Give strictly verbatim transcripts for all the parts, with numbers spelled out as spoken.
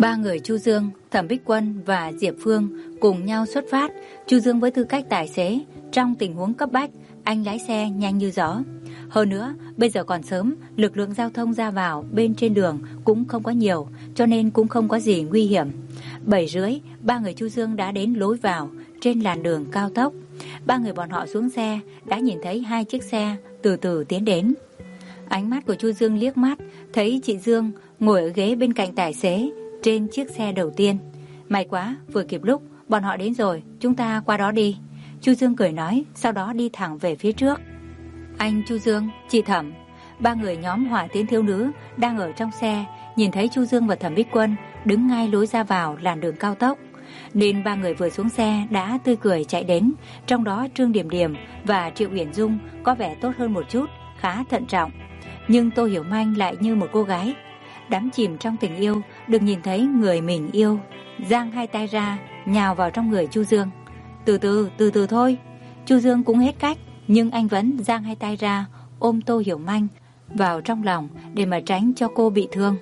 Ba người Chu Dương, Thẩm Bích Quân và Diệp Phương cùng nhau xuất phát. Chu Dương với tư cách tài xế, trong tình huống cấp bách, anh lái xe nhanh như gió. Hơn nữa, bây giờ còn sớm, lực lượng giao thông ra vào bên trên đường cũng không có nhiều, cho nên cũng không có gì nguy hiểm. Bảy rưỡi, ba người Chu Dương đã đến lối vào trên làn đường cao tốc. Ba người bọn họ xuống xe, đã nhìn thấy hai chiếc xe từ từ tiến đến. Ánh mắt của Chu Dương liếc mắt, thấy chị Dương ngồi ở ghế bên cạnh tài xế trên chiếc xe đầu tiên. May quá, vừa kịp lúc, bọn họ đến rồi, chúng ta qua đó đi. Chu Dương cười nói, sau đó đi thẳng về phía trước. Anh Chu Dương, chị Thẩm, ba người nhóm Hỏa Tiến thiếu nữ đang ở trong xe, nhìn thấy Chu Dương và Thẩm Bích Quân đứng ngay lối ra vào làn đường cao tốc, nên ba người vừa xuống xe đã tươi cười chạy đến. Trong đó Trương Điểm Điểm và Triệu Uyển Dung có vẻ tốt hơn một chút, khá thận trọng. Nhưng Tô Hiểu Manh lại như một cô gái đắm chìm trong tình yêu, được nhìn thấy người mình yêu, giang hai tay ra nhào vào trong người Chu Dương. Từ từ, từ từ thôi. Chu Dương cũng hết cách, nhưng anh vẫn giang hai tay ra ôm Tô Hiểu Manh vào trong lòng để mà tránh cho cô bị thương.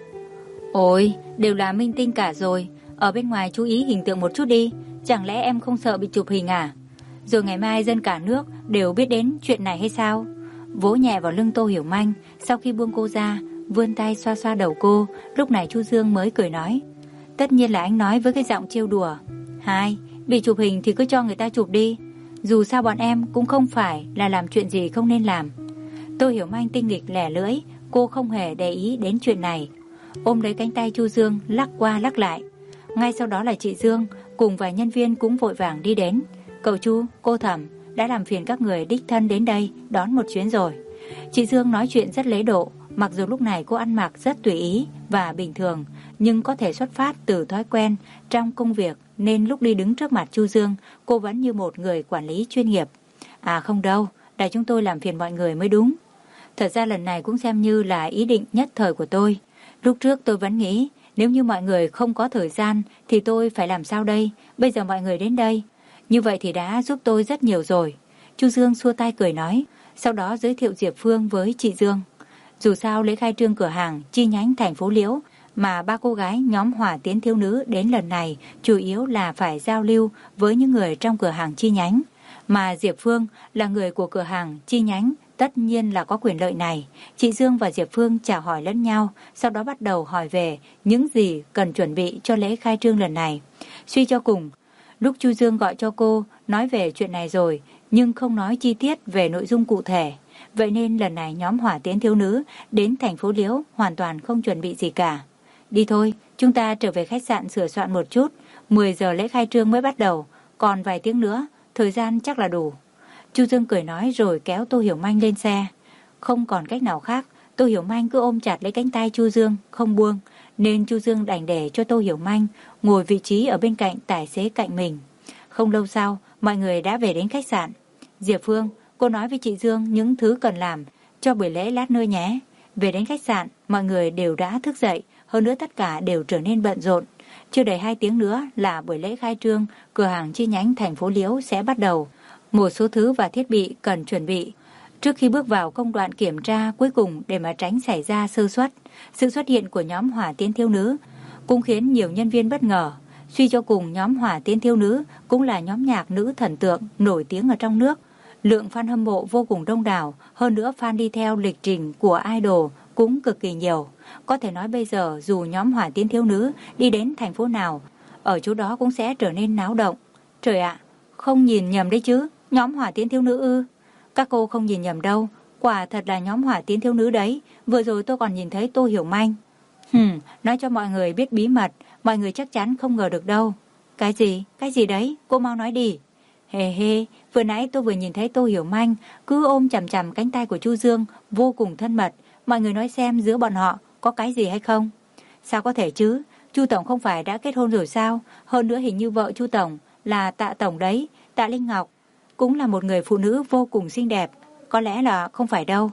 Ôi, đều là minh tinh cả rồi, ở bên ngoài chú ý hình tượng một chút đi, chẳng lẽ em không sợ bị chụp hình à? Rồi ngày mai dân cả nước đều biết đến chuyện này hay sao? Vỗ nhẹ vào lưng Tô Hiểu Manh, sau khi buông cô ra, vươn tay xoa xoa đầu cô. Lúc này Chu Dương mới cười nói, tất nhiên là anh nói với cái giọng trêu đùa. Hai, bị chụp hình thì cứ cho người ta chụp đi, dù sao bọn em cũng không phải là làm chuyện gì không nên làm. Tô Hiểu Manh tinh nghịch lẻ lưỡi, cô không hề để ý đến chuyện này, ôm lấy cánh tay Chu Dương lắc qua lắc lại. Ngay sau đó là chị Dương cùng vài nhân viên cũng vội vàng đi đến. Cậu Chu, cô Thẩm đã làm phiền các người đích thân đến đây đón một chuyến rồi. Chị Dương nói chuyện rất lễ độ, mặc dù lúc này cô ăn mặc rất tùy ý và bình thường, nhưng có thể xuất phát từ thói quen trong công việc, nên lúc đi đứng trước mặt Chu Dương, cô vẫn như một người quản lý chuyên nghiệp. À không đâu, là chúng tôi làm phiền mọi người mới đúng. Thật ra lần này cũng xem như là ý định nhất thời của tôi. Lúc trước tôi vẫn nghĩ nếu như mọi người không có thời gian thì tôi phải làm sao đây. Bây giờ mọi người đến đây, như vậy thì đã giúp tôi rất nhiều rồi. Chu Dương xua tay cười nói, sau đó giới thiệu Diệp Phương với chị Dương. Dù sao lễ khai trương cửa hàng chi nhánh thành phố Liễu mà ba cô gái nhóm Hỏa Tiến thiếu nữ đến lần này chủ yếu là phải giao lưu với những người trong cửa hàng chi nhánh, mà Diệp Phương là người của cửa hàng chi nhánh, tất nhiên là có quyền lợi này. Chị Dương và Diệp Phương chào hỏi lẫn nhau, sau đó bắt đầu hỏi về những gì cần chuẩn bị cho lễ khai trương lần này. Suy cho cùng, lúc Chu Dương gọi cho cô nói về chuyện này rồi, nhưng không nói chi tiết về nội dung cụ thể. Vậy nên lần này nhóm Hỏa Tiến thiếu nữ đến thành phố Liễu hoàn toàn không chuẩn bị gì cả. Đi thôi, chúng ta trở về khách sạn sửa soạn một chút, mười giờ lễ khai trương mới bắt đầu, còn vài tiếng nữa, thời gian chắc là đủ. Chu Dương cười nói rồi kéo Tô Hiểu Manh lên xe. Không còn cách nào khác, Tô Hiểu Manh cứ ôm chặt lấy cánh tay Chu Dương không buông, nên Chu Dương đành để cho Tô Hiểu Manh ngồi vị trí ở bên cạnh tài xế cạnh mình. Không lâu sau, mọi người đã về đến khách sạn. Diệp Phương, cô nói với chị Dương những thứ cần làm cho buổi lễ lát nữa nhé. Về đến khách sạn, mọi người đều đã thức dậy, hơn nữa tất cả đều trở nên bận rộn. Chưa đầy hai tiếng nữa là buổi lễ khai trương cửa hàng chi nhánh thành phố Liễu sẽ bắt đầu. Một số thứ và thiết bị cần chuẩn bị trước khi bước vào công đoạn kiểm tra cuối cùng để mà tránh xảy ra sơ suất. Sự xuất hiện của nhóm Hỏa Tiến thiếu nữ cũng khiến nhiều nhân viên bất ngờ. Suy cho cùng, nhóm Hỏa Tiến thiếu nữ cũng là nhóm nhạc nữ thần tượng nổi tiếng ở trong nước. Lượng fan hâm mộ vô cùng đông đảo, hơn nữa fan đi theo lịch trình của idol cũng cực kỳ nhiều. Có thể nói bây giờ dù nhóm Hỏa Tiến thiếu nữ đi đến thành phố nào, ở chỗ đó cũng sẽ trở nên náo động. Trời ạ, không nhìn nhầm đấy chứ, nhóm Hỏa Tiến thiếu nữ ư? Các cô không nhìn nhầm đâu, quả thật là nhóm Hỏa Tiến thiếu nữ đấy. Vừa rồi tôi còn nhìn thấy Tô Hiểu Manh. Hừm, nói cho mọi người biết bí mật, mọi người chắc chắn không ngờ được đâu. Cái gì? Cái gì đấy? Cô mau nói đi. Hề hề, vừa nãy tôi vừa nhìn thấy Tô Hiểu Manh cứ ôm chằm chằm cánh tay của Chu Dương vô cùng thân mật. Mọi người nói xem giữa bọn họ có cái gì hay không? Sao có thể chứ? Chu Tổng không phải đã kết hôn rồi sao? Hơn nữa hình như vợ Chu Tổng là Tạ Tổng đấy. Tạ Linh Ngọc cũng là một người phụ nữ vô cùng xinh đẹp. Có lẽ là không phải đâu.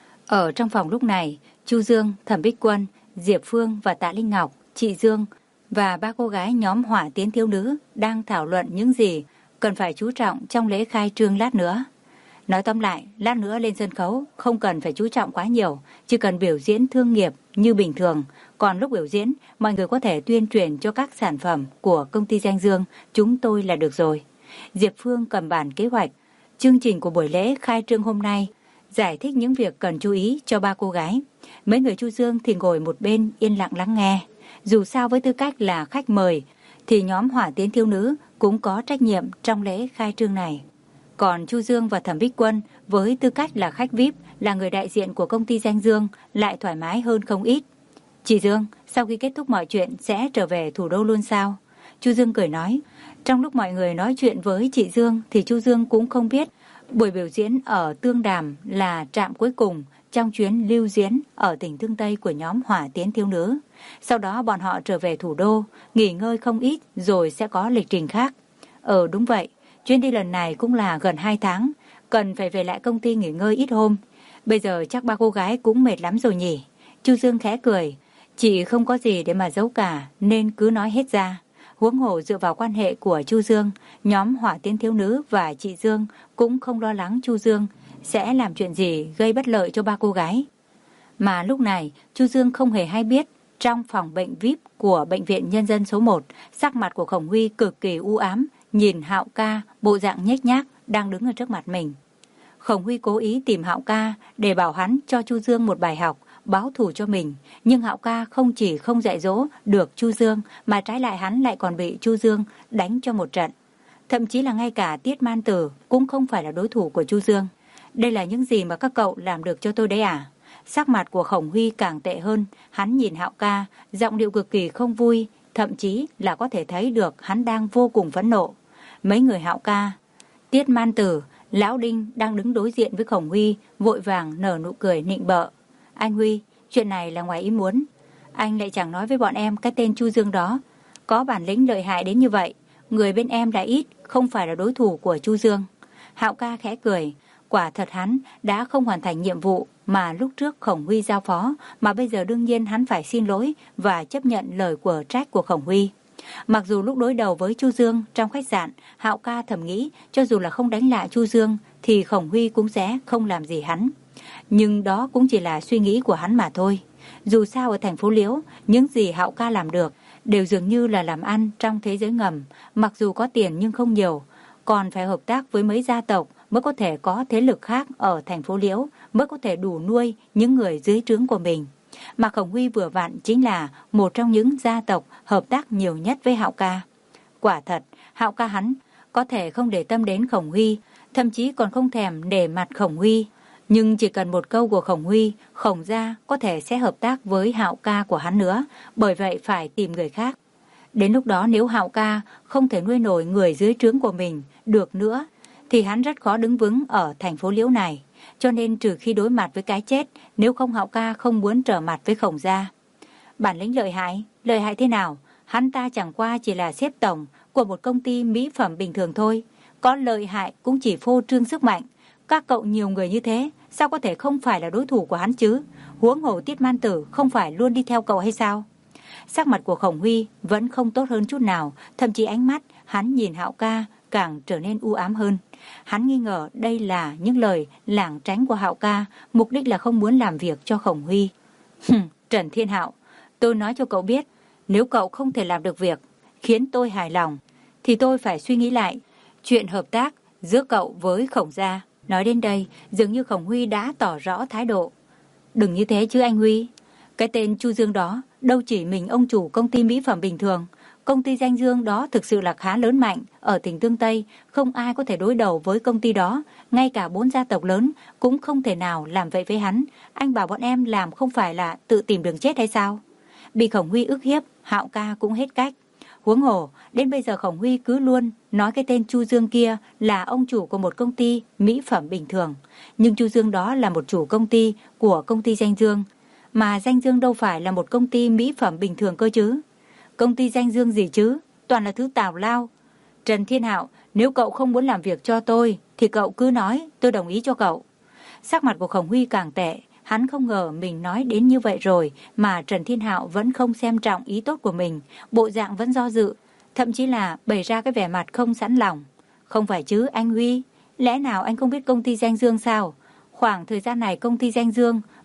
Ở trong phòng lúc này, Chu Dương, Thẩm Bích Quân, Diệp Phương và Tạ Linh Ngọc, chị Dương và ba cô gái nhóm Hỏa Tiến thiếu nữ đang thảo luận những gì cần phải chú trọng trong lễ khai trương lát nữa. Nói tóm lại, lát nữa lên sân khấu không cần phải chú trọng quá nhiều, chỉ cần biểu diễn thương nghiệp như bình thường. Còn lúc biểu diễn, mọi người có thể tuyên truyền cho các sản phẩm của công ty Danh Dương chúng tôi là được rồi. Diệp Phương cầm bản kế hoạch, chương trình của buổi lễ khai trương hôm nay, giải thích những việc cần chú ý cho ba cô gái. Mấy người Chu Dương thì ngồi một bên yên lặng lắng nghe. Dù sao với tư cách là khách mời, thì nhóm Hỏa Tiến Thiếu Nữ cũng có trách nhiệm trong lễ khai trương này. Còn Chu Dương và Thẩm Bích Quân với tư cách là khách vi ai pi, là người đại diện của công ty Danh Dương, lại thoải mái hơn không ít. Chị Dương, sau khi kết thúc mọi chuyện sẽ trở về thủ đô luôn sao? Chu Dương cười nói. Trong lúc mọi người nói chuyện với chị Dương thì Chu Dương cũng không biết buổi biểu diễn ở Tương Đàm là trạm cuối cùng trong chuyến lưu diễn ở tỉnh Thương Tây của nhóm Hỏa Tiến Thiếu Nữ. Sau đó bọn họ trở về thủ đô, nghỉ ngơi không ít rồi sẽ có lịch trình khác. Ờ đúng vậy, chuyến đi lần này cũng là gần hai tháng, cần phải về lại công ty nghỉ ngơi ít hôm. Bây giờ chắc ba cô gái cũng mệt lắm rồi nhỉ? Chu Dương khẽ cười. Chị không có gì để mà giấu cả nên cứ nói hết ra. Huống hồ dựa vào quan hệ của Chu Dương, nhóm Hỏa Tiến Thiếu Nữ và chị Dương cũng không lo lắng Chu Dương sẽ làm chuyện gì gây bất lợi cho ba cô gái. Mà lúc này, Chu Dương không hề hay biết, trong phòng bệnh vi ai pi của Bệnh viện Nhân dân số một, sắc mặt của Khổng Huy cực kỳ u ám, nhìn Hạo Ca bộ dạng nhếch nhác đang đứng ở trước mặt mình. Khổng Huy cố ý tìm Hạo Ca để bảo hắn cho Chu Dương một bài học, báo thù cho mình, nhưng Hạo Ca không chỉ không dạy dỗ được Chu Dương, mà trái lại hắn lại còn bị Chu Dương đánh cho một trận. Thậm chí là ngay cả Tiết Man Tử cũng không phải là đối thủ của Chu Dương. Đây là những gì mà các cậu làm được cho tôi đấy à? Sắc mặt của Khổng Huy càng tệ hơn, hắn nhìn Hạo Ca, giọng điệu cực kỳ không vui, thậm chí là có thể thấy được hắn đang vô cùng phẫn nộ. Mấy người Hạo Ca, Tiết Man Tử, Lão Đinh đang đứng đối diện với Khổng Huy, vội vàng nở nụ cười nịnh bợ. Anh Huy, chuyện này là ngoài ý muốn. Anh lại chẳng nói với bọn em cái tên Chu Dương đó. Có bản lĩnh lợi hại đến như vậy, người bên em đã ít, không phải là đối thủ của Chu Dương. Hạo Ca khẽ cười. Quả thật hắn đã không hoàn thành nhiệm vụ mà lúc trước Khổng Huy giao phó, mà bây giờ đương nhiên hắn phải xin lỗi và chấp nhận lời của trách của Khổng Huy. Mặc dù lúc đối đầu với Chu Dương trong khách sạn, Hạo Ca thầm nghĩ cho dù là không đánh lại Chu Dương thì Khổng Huy cũng sẽ không làm gì hắn. Nhưng đó cũng chỉ là suy nghĩ của hắn mà thôi. Dù sao ở thành phố Liễu, những gì Hạo Ca làm được đều dường như là làm ăn trong thế giới ngầm, mặc dù có tiền nhưng không nhiều, còn phải hợp tác với mấy gia tộc mới có thể có thế lực khác ở thành phố Liễu, mới có thể đủ nuôi những người dưới trướng của mình. Mà Khổng Huy vừa vặn chính là một trong những gia tộc hợp tác nhiều nhất với Hạo Ca. Quả thật, Hạo Ca hắn có thể không để tâm đến Khổng Huy, thậm chí còn không thèm nể mặt Khổng Huy. Nhưng chỉ cần một câu của Khổng Huy, Khổng gia có thể sẽ hợp tác với Hạo Ca của hắn nữa, bởi vậy phải tìm người khác. Đến lúc đó nếu Hạo Ca không thể nuôi nổi người dưới trướng của mình được nữa, thì hắn rất khó đứng vững ở thành phố Liễu này. Cho nên trừ khi đối mặt với cái chết, nếu không Hạo Ca không muốn trở mặt với Khổng gia. Bản lĩnh lợi hại, lợi hại thế nào? Hắn ta chẳng qua chỉ là xếp tổng của một công ty mỹ phẩm bình thường thôi. Có lợi hại cũng chỉ phô trương sức mạnh. Các cậu nhiều người như thế, sao có thể không phải là đối thủ của hắn chứ? Huống hồ Tiết Man Tử không phải luôn đi theo cậu hay sao? Sắc mặt của Khổng Huy vẫn không tốt hơn chút nào, thậm chí ánh mắt hắn nhìn Hạo Ca càng trở nên u ám hơn. Hắn nghi ngờ đây là những lời lảng tránh của Hạo Ca, mục đích là không muốn làm việc cho Khổng Huy. Trần Thiên Hạo, tôi nói cho cậu biết, nếu cậu không thể làm được việc khiến tôi hài lòng, thì tôi phải suy nghĩ lại chuyện hợp tác giữa cậu với Khổng gia. Nói đến đây, dường như Khổng Huy đã tỏ rõ thái độ. Đừng như thế chứ anh Huy. Cái tên Chu Dương đó đâu chỉ mình ông chủ công ty mỹ phẩm bình thường. Công ty Danh Dương đó thực sự là khá lớn mạnh ở tỉnh Tương Tây, không ai có thể đối đầu với công ty đó. Ngay cả bốn gia tộc lớn cũng không thể nào làm vậy với hắn. Anh bảo bọn em làm không phải là tự tìm đường chết hay sao? Bị Khổng Huy ức hiếp, Hạo Ca cũng hết cách. Huống hồ, đến bây giờ Khổng Huy cứ luôn nói cái tên Chu Dương kia là ông chủ của một công ty mỹ phẩm bình thường. Nhưng Chu Dương đó là một chủ công ty của công ty Danh Dương. Mà Danh Dương đâu phải là một công ty mỹ phẩm bình thường cơ chứ. Công ty Danh Dương gì chứ, toàn là thứ tào lao. Trần Thiên Hạo, nếu cậu không muốn làm việc cho tôi, thì cậu cứ nói, tôi đồng ý cho cậu. Sắc mặt của Khổng Huy càng tệ, hắn không ngờ mình nói đến như vậy rồi mà Trần Thiên Hạo vẫn không xem trọng ý tốt của mình, bộ dạng vẫn do dự, thậm chí là bày ra cái vẻ mặt không sẵn lòng. Không phải chứ anh Huy, lẽ nào anh không biết công ty Danh Dương sao? Khoảng thời gian này công ty Danh Dương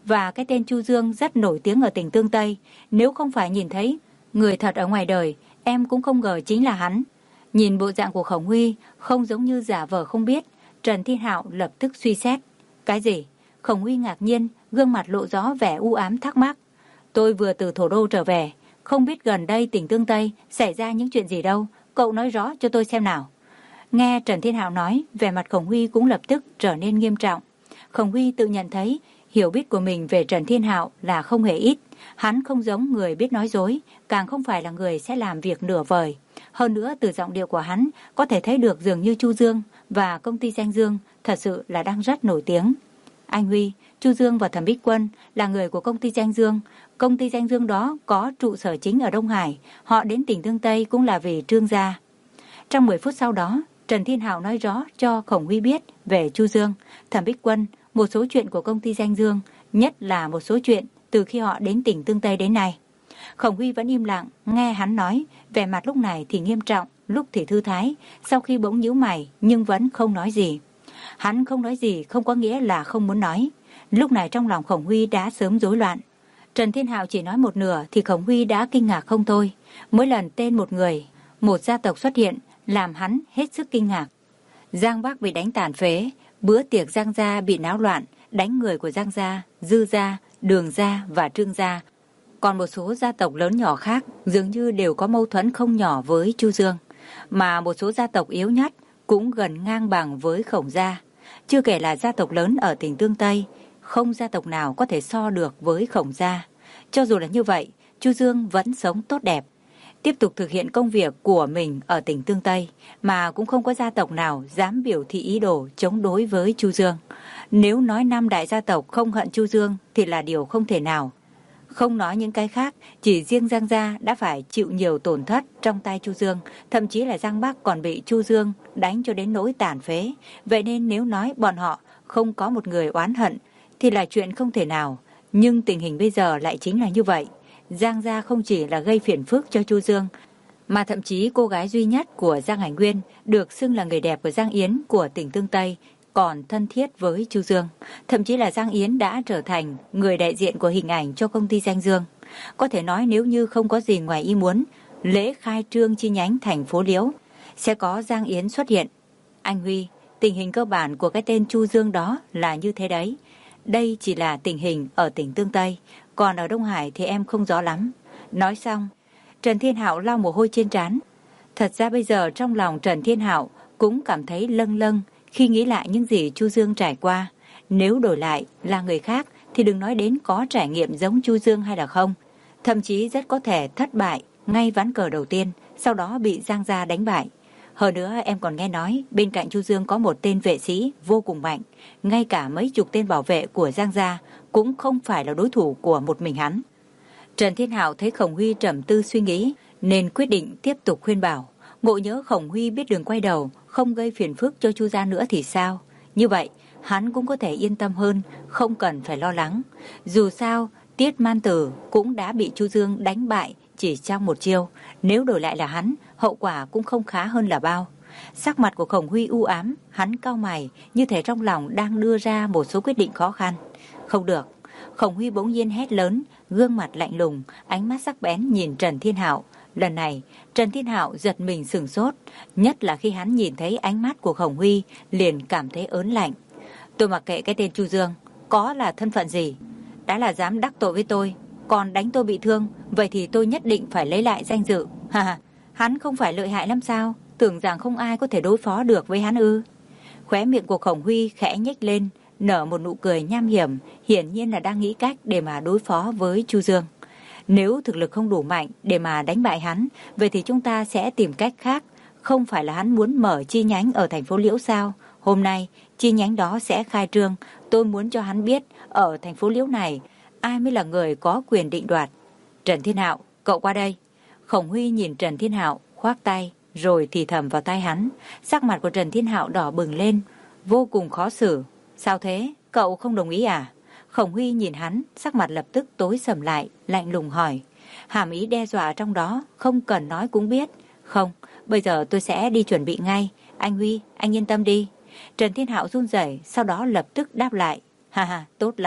và cái tên Chu Dương rất nổi tiếng ở tỉnh Tương Tây. Nếu không phải nhìn thấy người thật ở ngoài đời, em cũng không ngờ chính là hắn. Nhìn bộ dạng của Khổng Huy không giống như giả vờ không biết, Trần Thiên Hạo lập tức suy xét. Cái gì? Khổng Huy ngạc nhiên, gương mặt lộ rõ vẻ u ám thắc mắc. Tôi vừa từ Thổ Đô trở về, không biết gần đây tỉnh Tương Tây xảy ra những chuyện gì đâu, cậu nói rõ cho tôi xem nào. Nghe Trần Thiên Hạo nói, vẻ mặt Khổng Huy cũng lập tức trở nên nghiêm trọng. Khổng Huy tự nhận thấy hiểu biết của mình về Trần Thiên Hạo là không hề ít. Hắn không giống người biết nói dối, càng không phải là người sẽ làm việc nửa vời. Hơn nữa, từ giọng điệu của hắn có thể thấy được dường như Chu Dương và công ty Danh Dương thật sự là đang rất nổi tiếng. Anh Huy, Chu Dương và Thẩm Bích Quân là người của công ty Danh Dương. Công ty Danh Dương đó có trụ sở chính ở Đông Hải. Họ đến tỉnh Tương Tây cũng là vì Trương gia. Trong mười phút sau đó, Trần Thiên Hạo nói rõ cho Khổng Huy biết về Chu Dương, Thẩm Bích Quân, một số chuyện của công ty Danh Dương, nhất là một số chuyện từ khi họ đến tỉnh Tương Tây đến nay. Khổng Huy vẫn im lặng, nghe hắn nói, vẻ mặt lúc này thì nghiêm trọng, lúc thì thư thái, sau khi bỗng nhíu mày nhưng vẫn không nói gì. Hắn không nói gì không có nghĩa là không muốn nói. Lúc này trong lòng Khổng Huy đã sớm rối loạn. Trần Thiên Hạo chỉ nói một nửa thì Khổng Huy đã kinh ngạc không thôi. Mỗi lần tên một người, một gia tộc xuất hiện làm hắn hết sức kinh ngạc. Giang Bắc bị đánh tàn phế, bữa tiệc Giang gia bị náo loạn, đánh người của Giang gia, Dư gia, Đường gia và Trương gia. Còn một số gia tộc lớn nhỏ khác dường như đều có mâu thuẫn không nhỏ với Chu Dương, mà một số gia tộc yếu nhất cũng gần ngang bằng với Khổng gia. Chưa kể là gia tộc lớn ở tỉnh Tương Tây, không gia tộc nào có thể so được với Khổng gia. Cho dù là như vậy, Chu Dương vẫn sống tốt đẹp, tiếp tục thực hiện công việc của mình ở tỉnh Tương Tây, mà cũng không có gia tộc nào dám biểu thị ý đồ chống đối với Chu Dương. Nếu nói năm đại gia tộc không hận Chu Dương thì là điều không thể nào. Không nói những cái khác, chỉ riêng Giang gia đã phải chịu nhiều tổn thất trong tay Chu Dương, thậm chí là Giang Bắc còn bị Chu Dương đánh cho đến nỗi tàn phế. Vậy nên nếu nói bọn họ không có một người oán hận thì là chuyện không thể nào. Nhưng tình hình bây giờ lại chính là như vậy. Giang gia không chỉ là gây phiền phức cho Chu Dương, mà thậm chí cô gái duy nhất của Giang Hải Nguyên, được xưng là người đẹp của Giang Yến của tỉnh Tương Tây, còn thân thiết với Chu Dương. Thậm chí là Giang Yến đã trở thành người đại diện của hình ảnh cho công ty Danh Dương. Có thể nói nếu như không có gì ngoài ý muốn, lễ khai trương chi nhánh thành phố Liễu sẽ có Giang Yến xuất hiện. Anh Huy, tình hình cơ bản của cái tên Chu Dương đó là như thế đấy. Đây chỉ là tình hình ở tỉnh Tương Tây, còn ở Đông Hải thì em không rõ lắm. Nói xong, Trần Thiên Hạo lau mồ hôi trên trán. Thật ra bây giờ trong lòng Trần Thiên Hạo cũng cảm thấy lâng lâng khi nghĩ lại những gì Chu Dương trải qua. Nếu đổi lại là người khác thì đừng nói đến có trải nghiệm giống Chu Dương hay là không. Thậm chí rất có thể thất bại ngay ván cờ đầu tiên, sau đó bị Giang gia đánh bại. Hơn nữa em còn nghe nói bên cạnh Chu Dương có một tên vệ sĩ vô cùng mạnh. Ngay cả mấy chục tên bảo vệ của Giang gia cũng không phải là đối thủ của một mình hắn. Trần Thiên Hạo thấy Khổng Huy trầm tư suy nghĩ nên quyết định tiếp tục khuyên bảo. Ngộ nhỡ Khổng Huy biết đường quay đầu, không gây phiền phức cho Chu gia nữa thì sao? Như vậy hắn cũng có thể yên tâm hơn, không cần phải lo lắng. Dù sao Tiết Man Tử cũng đã bị Chu Dương đánh bại chỉ trong một chiêu. Nếu đổi lại là hắn, hậu quả cũng không khá hơn là bao. Sắc mặt của Khổng Huy u ám, hắn cau mày như thể trong lòng đang đưa ra một số quyết định khó khăn. Không được. Khổng Huy bỗng nhiên hét lớn, gương mặt lạnh lùng, ánh mắt sắc bén nhìn Trần Thiên Hạo. Lần này Trần Thiên Hạo giật mình sửng sốt, nhất là khi hắn nhìn thấy ánh mắt của Khổng Huy liền cảm thấy ớn lạnh. Tôi mặc kệ cái tên Chu Dương có là thân phận gì, đã là dám đắc tội với tôi, còn đánh tôi bị thương, vậy thì tôi nhất định phải lấy lại danh dự. Ha, hắn không phải lợi hại lắm sao? Tưởng rằng không ai có thể đối phó được với hắn ư? Khóe miệng của Khổng Huy khẽ nhếch lên, nở một nụ cười nham hiểm, hiển nhiên là đang nghĩ cách để mà đối phó với Chu Dương. Nếu thực lực không đủ mạnh để mà đánh bại hắn, vậy thì chúng ta sẽ tìm cách khác. Không phải là hắn muốn mở chi nhánh ở thành phố Liễu sao? Hôm nay chi nhánh đó sẽ khai trương, tôi muốn cho hắn biết ở thành phố Liễu này ai mới là người có quyền định đoạt. Trần Thiên Hạo, cậu qua đây. Khổng Huy nhìn Trần Thiên Hạo, khoác tay rồi thì thầm vào tai hắn. Sắc mặt của Trần Thiên Hạo đỏ bừng lên, vô cùng khó xử. Sao thế? Cậu không đồng ý à? Khổng Huy nhìn hắn, sắc mặt lập tức tối sầm lại, lạnh lùng hỏi. Hàm ý đe dọa trong đó, không cần nói cũng biết. Không, bây giờ tôi sẽ đi chuẩn bị ngay. Anh Huy, anh yên tâm đi. Trần Thiên Hạo run rẩy, sau đó lập tức đáp lại. Ha ha, tốt lắm,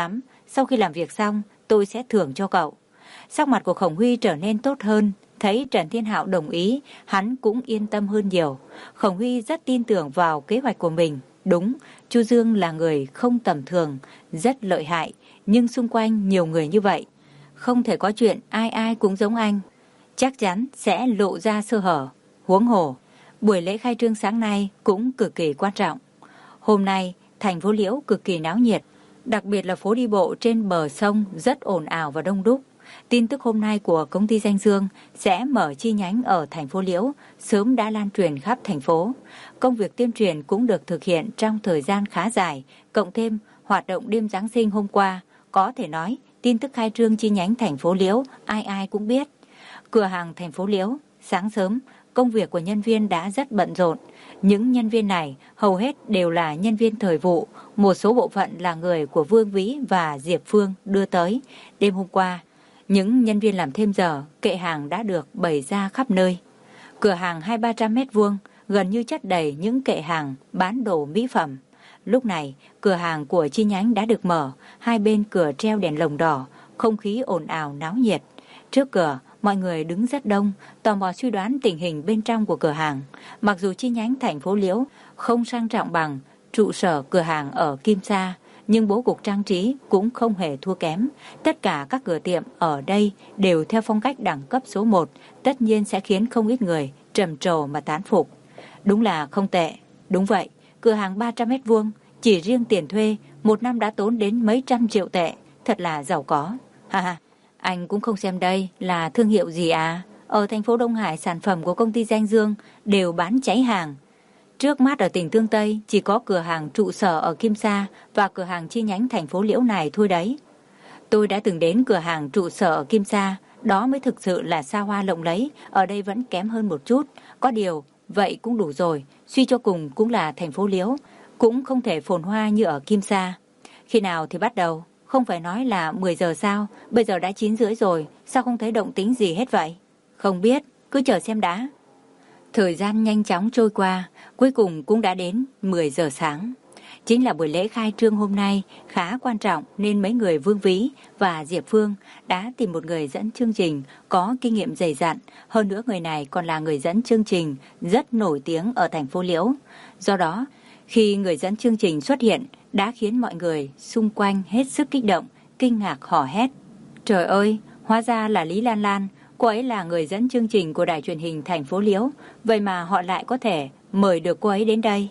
sau khi làm việc xong, tôi sẽ thưởng cho cậu. Sắc mặt của Khổng Huy trở nên tốt hơn, thấy Trần Thiên Hạo đồng ý, hắn cũng yên tâm hơn nhiều. Khổng Huy rất tin tưởng vào kế hoạch của mình. Đúng, Chu Dương là người không tầm thường, rất lợi hại, nhưng xung quanh nhiều người như vậy. Không thể có chuyện ai ai cũng giống anh. Chắc chắn sẽ lộ ra sơ hở. Huống hồ, buổi lễ khai trương sáng nay cũng cực kỳ quan trọng. Hôm nay, thành phố Liễu cực kỳ náo nhiệt, đặc biệt là phố đi bộ trên bờ sông rất ồn ào và đông đúc. Tin tức hôm nay của công ty Danh Dương sẽ mở chi nhánh ở thành phố Liễu sớm đã lan truyền khắp thành phố. Công việc tuyên truyền cũng được thực hiện trong thời gian khá dài, cộng thêm hoạt động đêm Giáng sinh hôm qua, có thể nói tin tức khai trương chi nhánh thành phố Liễu ai ai cũng biết. Cửa hàng thành phố Liễu, sáng sớm, công việc của nhân viên đã rất bận rộn. Những nhân viên này hầu hết đều là nhân viên thời vụ, một số bộ phận là người của Vương Vĩ và Diệp Phương đưa tới. Đêm hôm qua, những nhân viên làm thêm giờ, kệ hàng đã được bày ra khắp nơi. Cửa hàng hai ba trăm mét vuông gần như chất đầy những kệ hàng bán đồ mỹ phẩm. Lúc này, cửa hàng của chi nhánh đã được mở, hai bên cửa treo đèn lồng đỏ, không khí ồn ào náo nhiệt. Trước cửa, mọi người đứng rất đông, tò mò suy đoán tình hình bên trong của cửa hàng. Mặc dù chi nhánh thành phố Liễu không sang trọng bằng trụ sở cửa hàng ở Kim Sa, nhưng bố cục trang trí cũng không hề thua kém. Tất cả các cửa tiệm ở đây đều theo phong cách đẳng cấp số một, tất nhiên sẽ khiến không ít người trầm trồ mà tán phục. Đúng là không tệ. Đúng vậy, cửa hàng ba trăm mét vuông, chỉ riêng tiền thuê, một năm đã tốn đến mấy trăm triệu tệ, thật là giàu có. Ha ha, anh cũng không xem đây là thương hiệu gì à? Ở thành phố Đông Hải, sản phẩm của công ty Danh Dương đều bán cháy hàng. Trước mắt ở tỉnh Tương Tây chỉ có cửa hàng trụ sở ở Kim Sa và cửa hàng chi nhánh thành phố Liễu này thôi đấy. Tôi đã từng đến cửa hàng trụ sở ở Kim Sa, đó mới thực sự là xa hoa lộng lẫy, ở đây vẫn kém hơn một chút. Có điều, vậy cũng đủ rồi, suy cho cùng cũng là thành phố Liễu, cũng không thể phồn hoa như ở Kim Sa. Khi nào thì bắt đầu? Không phải nói là mười giờ sao? Bây giờ đã chín rưỡi rồi, sao không thấy động tĩnh gì hết vậy? Không biết, cứ chờ xem đã. Thời gian nhanh chóng trôi qua, cuối cùng cũng đã đến mười giờ sáng. Chính là buổi lễ khai trương hôm nay khá quan trọng nên mấy người Vương Vĩ và Diệp Phương đã tìm một người dẫn chương trình có kinh nghiệm dày dặn. Hơn nữa người này còn là người dẫn chương trình rất nổi tiếng ở thành phố Liễu. Do đó, khi người dẫn chương trình xuất hiện đã khiến mọi người xung quanh hết sức kích động, kinh ngạc hò hét. Trời ơi, hóa ra là Lý Lan Lan, cô ấy là người dẫn chương trình của đài truyền hình thành phố Liễu, vậy mà họ lại có thể mời được cô ấy đến đây.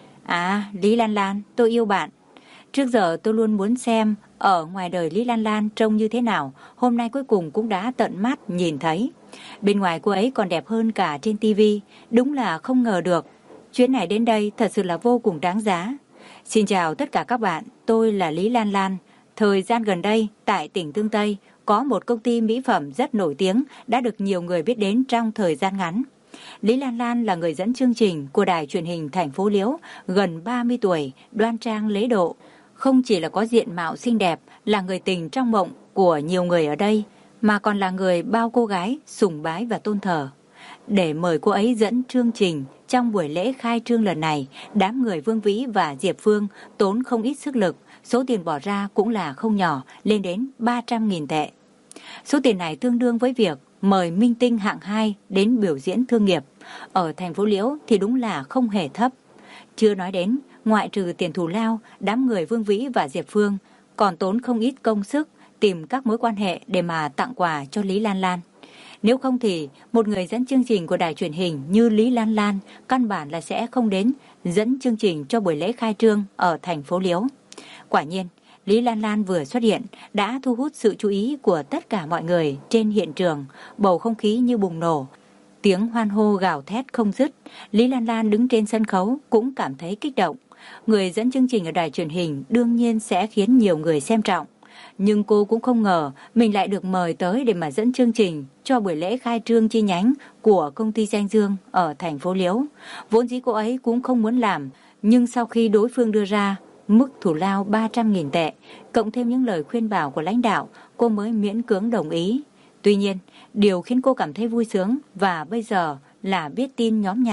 À, Lý Lan Lan, tôi yêu bạn. Trước giờ tôi luôn muốn xem ở ngoài đời Lý Lan Lan trông như thế nào, hôm nay cuối cùng cũng đã tận mắt nhìn thấy. Bên ngoài cô ấy còn đẹp hơn cả trên tivi, đúng là không ngờ được. Chuyến này đến đây thật sự là vô cùng đáng giá. Xin chào tất cả các bạn, tôi là Lý Lan Lan. Thời gian gần đây, tại tỉnh Tương Tây, có một công ty mỹ phẩm rất nổi tiếng đã được nhiều người biết đến trong thời gian ngắn. Lý Lan Lan là người dẫn chương trình của đài truyền hình thành phố Liễu, gần ba mươi tuổi, đoan trang lễ độ. Không chỉ là có diện mạo xinh đẹp, là người tình trong mộng của nhiều người ở đây, mà còn là người bao cô gái sùng bái và tôn thờ. Để mời cô ấy dẫn chương trình trong buổi lễ khai trương lần này, đám người Vương Vĩ và Diệp Phương tốn không ít sức lực, số tiền bỏ ra cũng là không nhỏ, lên đến ba trăm nghìn tệ. Số tiền này tương đương với việc mời minh tinh hạng hai đến biểu diễn thương nghiệp. Ở thành phố Liễu thì đúng là không hề thấp. Chưa nói đến, ngoại trừ tiền thù lao, đám người Vương Vĩ và Diệp Phương còn tốn không ít công sức tìm các mối quan hệ để mà tặng quà cho Lý Lan Lan. Nếu không thì một người dẫn chương trình của đài truyền hình như Lý Lan Lan căn bản là sẽ không đến dẫn chương trình cho buổi lễ khai trương ở thành phố Liễu. Quả nhiên, Lý Lan Lan vừa xuất hiện đã thu hút sự chú ý của tất cả mọi người trên hiện trường, bầu không khí như bùng nổ. Tiếng hoan hô gào thét không dứt, Lý Lan Lan đứng trên sân khấu cũng cảm thấy kích động. Người dẫn chương trình ở đài truyền hình đương nhiên sẽ khiến nhiều người xem trọng. Nhưng cô cũng không ngờ mình lại được mời tới để mà dẫn chương trình cho buổi lễ khai trương chi nhánh của công ty Danh Dương ở thành phố Liễu. Vốn dĩ cô ấy cũng không muốn làm, nhưng sau khi đối phương đưa ra mức thù lao ba trăm nghìn tệ, cộng thêm những lời khuyên bảo của lãnh đạo, cô mới miễn cưỡng đồng ý. Tuy nhiên, điều khiến cô cảm thấy vui sướng và bây giờ là biết tin nhóm nhạc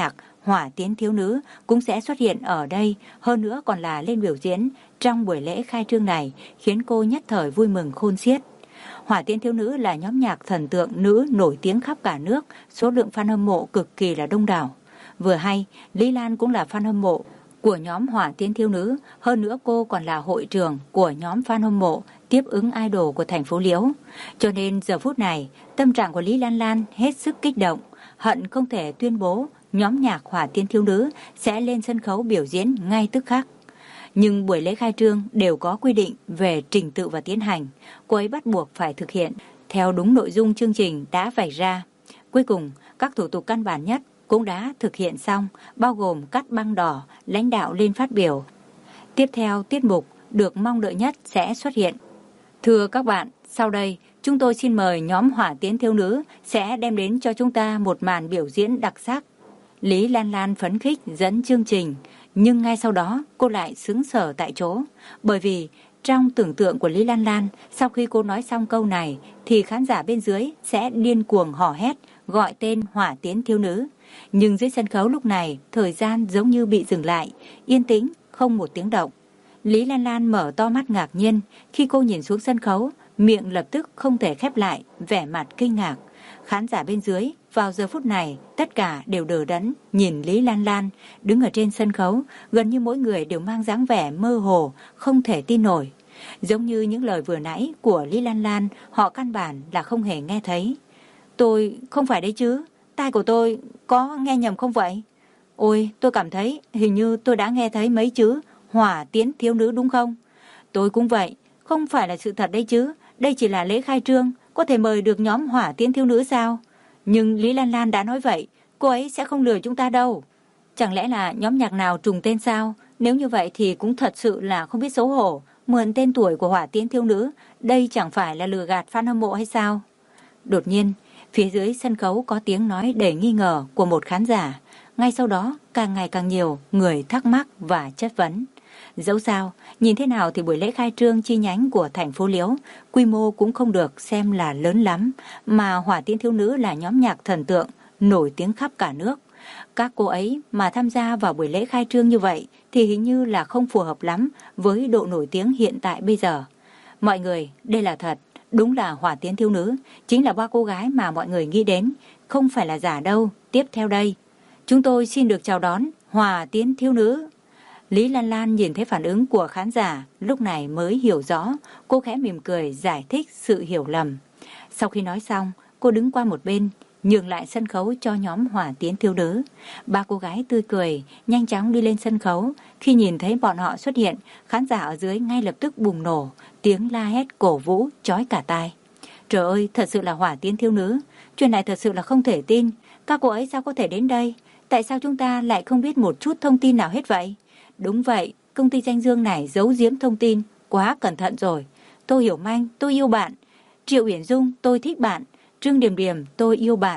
Hỏa Tiến Thiếu Nữ cũng sẽ xuất hiện ở đây, hơn nữa còn là lên biểu diễn trong buổi lễ khai trương này, khiến cô nhất thời vui mừng khôn xiết. Hỏa Tiến Thiếu Nữ là nhóm nhạc thần tượng nữ nổi tiếng khắp cả nước, số lượng fan hâm mộ cực kỳ là đông đảo. Vừa hay, Lý Lan cũng là fan hâm mộ của nhóm Hỏa Tiến Thiếu Nữ, hơn nữa cô còn là hội trưởng của nhóm fan hâm mộ tiếp ứng idol của thành phố Liễu. Cho nên giờ phút này, tâm trạng của Lý Lan Lan hết sức kích động, hận không thể tuyên bố nhóm nhạc Hỏa Tiến Thiếu Nữ sẽ lên sân khấu biểu diễn ngay tức khắc. Nhưng buổi lễ khai trương đều có quy định về trình tự và tiến hành, cô ấy bắt buộc phải thực hiện theo đúng nội dung chương trình đã vạch ra. Cuối cùng, các thủ tục căn bản nhất cũng đã thực hiện xong, bao gồm cắt băng đỏ, lãnh đạo lên phát biểu. Tiếp theo, tiết mục được mong đợi nhất sẽ xuất hiện. Thưa các bạn, sau đây chúng tôi xin mời nhóm Hỏa Tiến Thiếu Nữ sẽ đem đến cho chúng ta một màn biểu diễn đặc sắc. Lý Lan Lan phấn khích dẫn chương trình, nhưng ngay sau đó cô lại sững sờ tại chỗ, bởi vì trong tưởng tượng của Lý Lan Lan, sau khi cô nói xong câu này thì khán giả bên dưới sẽ điên cuồng hò hét gọi tên Hỏa Tiến Thiếu Nữ. Nhưng dưới sân khấu lúc này, thời gian giống như bị dừng lại, yên tĩnh, không một tiếng động. Lý Lan Lan mở to mắt ngạc nhiên, khi cô nhìn xuống sân khấu, miệng lập tức không thể khép lại, vẻ mặt kinh ngạc. Khán giả bên dưới, vào giờ phút này, tất cả đều đờ đẫn, nhìn Lý Lan Lan, đứng ở trên sân khấu, gần như mỗi người đều mang dáng vẻ mơ hồ, không thể tin nổi. Giống như những lời vừa nãy của Lý Lan Lan, họ căn bản là không hề nghe thấy. Tôi không phải đấy chứ, tai của tôi có nghe nhầm không vậy? Ôi, tôi cảm thấy hình như tôi đã nghe thấy mấy chữ Hỏa Tiến Thiếu Nữ đúng không? Tôi cũng vậy, không phải là sự thật đấy chứ, đây chỉ là lễ khai trương, có thể mời được nhóm Hỏa Tiến Thiếu Nữ sao? Nhưng Lý Lan Lan đã nói vậy, cô ấy sẽ không lừa chúng ta đâu. Chẳng lẽ là nhóm nhạc nào trùng tên sao? Nếu như vậy thì cũng thật sự là không biết xấu hổ, mượn tên tuổi của Hỏa Tiến Thiếu Nữ, đây chẳng phải là lừa gạt fan hâm mộ hay sao? Đột nhiên, phía dưới sân khấu có tiếng nói đầy nghi ngờ của một khán giả. Ngay sau đó, càng ngày càng nhiều người thắc mắc và chất vấn. Dẫu sao, nhìn thế nào thì buổi lễ khai trương chi nhánh của thành phố Liễu, quy mô cũng không được xem là lớn lắm, mà Hỏa Tiến Thiếu Nữ là nhóm nhạc thần tượng, nổi tiếng khắp cả nước. Các cô ấy mà tham gia vào buổi lễ khai trương như vậy thì hình như là không phù hợp lắm với độ nổi tiếng hiện tại bây giờ. Mọi người, đây là thật, đúng là Hỏa Tiến Thiếu Nữ, chính là ba cô gái mà mọi người nghĩ đến, không phải là giả đâu. Tiếp theo đây, chúng tôi xin được chào đón Hỏa Tiến Thiếu Nữ. Lý Lan Lan nhìn thấy phản ứng của khán giả, lúc này mới hiểu rõ, cô khẽ mỉm cười giải thích sự hiểu lầm. Sau khi nói xong, cô đứng qua một bên, nhường lại sân khấu cho nhóm Hỏa Tiến Thiếu Nữ. Ba cô gái tươi cười, nhanh chóng đi lên sân khấu. Khi nhìn thấy bọn họ xuất hiện, khán giả ở dưới ngay lập tức bùng nổ, tiếng la hét cổ vũ chói cả tai. Trời ơi, thật sự là Hỏa Tiến Thiếu Nữ, chuyện này thật sự là không thể tin. Các cô ấy sao có thể đến đây? Tại sao chúng ta lại không biết một chút thông tin nào hết vậy? Đúng vậy, công ty danh dương này giấu giếm thông tin, quá cẩn thận rồi. Tô Hiểu Manh, tôi yêu bạn. Triệu Uyển Dung, tôi thích bạn. Trương Điềm Điềm, tôi yêu bạn.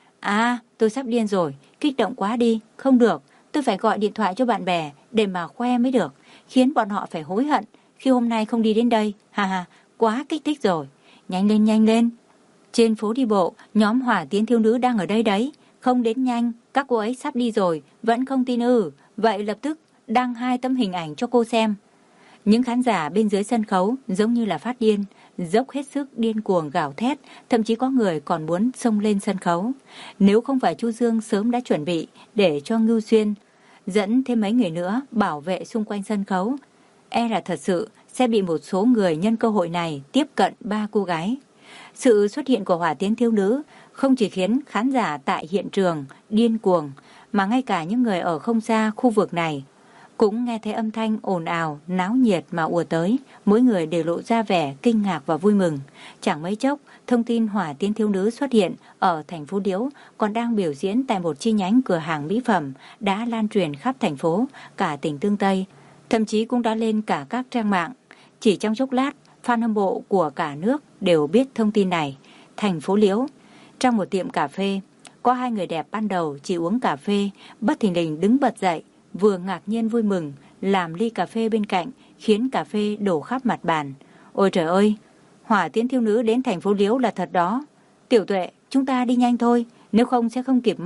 À, tôi sắp điên rồi, kích động quá đi, không được. Tôi phải gọi điện thoại cho bạn bè để mà khoe mới được, khiến bọn họ phải hối hận khi hôm nay không đi đến đây. Ha ha, quá kích thích rồi. Nhanh lên, nhanh lên. Trên phố đi bộ, nhóm Hỏa Tiến Thiếu Nữ đang ở đây đấy. Không đến nhanh, các cô ấy sắp đi rồi, vẫn không tin ư. Vậy lập tức đăng hai tấm hình ảnh cho cô xem. Những khán giả bên dưới sân khấu giống như là phát điên, dốc hết sức điên cuồng gào thét, thậm chí có người còn muốn xông lên sân khấu. Nếu không phải Chu Dương sớm đã chuẩn bị để cho Ngưu Xuyên dẫn thêm mấy người nữa bảo vệ xung quanh sân khấu, e là thật sự sẽ bị một số người nhân cơ hội này tiếp cận ba cô gái. Sự xuất hiện của Hỏa Tiến Thiếu Nữ không chỉ khiến khán giả tại hiện trường điên cuồng, mà ngay cả những người ở không xa khu vực này cũng nghe thấy âm thanh ồn ào, náo nhiệt mà ùa tới, mỗi người đều lộ ra vẻ kinh ngạc và vui mừng. Chẳng mấy chốc, thông tin Hỏa Tiến Thiếu Nữ xuất hiện ở thành phố Liễu còn đang biểu diễn tại một chi nhánh cửa hàng mỹ phẩm đã lan truyền khắp thành phố, cả tỉnh Tương Tây, thậm chí cũng đã lên cả các trang mạng. Chỉ trong chốc lát, fan hâm mộ của cả nước đều biết thông tin này. Thành phố Liễu, trong một tiệm cà phê, có hai người đẹp ban đầu chỉ uống cà phê, bất thình lình đứng bật dậy, vừa ngạc nhiên vui mừng, làm ly cà phê bên cạnh, khiến cà phê đổ khắp mặt bàn. Ôi trời ơi, Hỏa Tiến Thiếu Nữ đến thành phố Liễu là thật đó. Tiểu Tuệ, chúng ta đi nhanh thôi, nếu không sẽ không kịp mắt.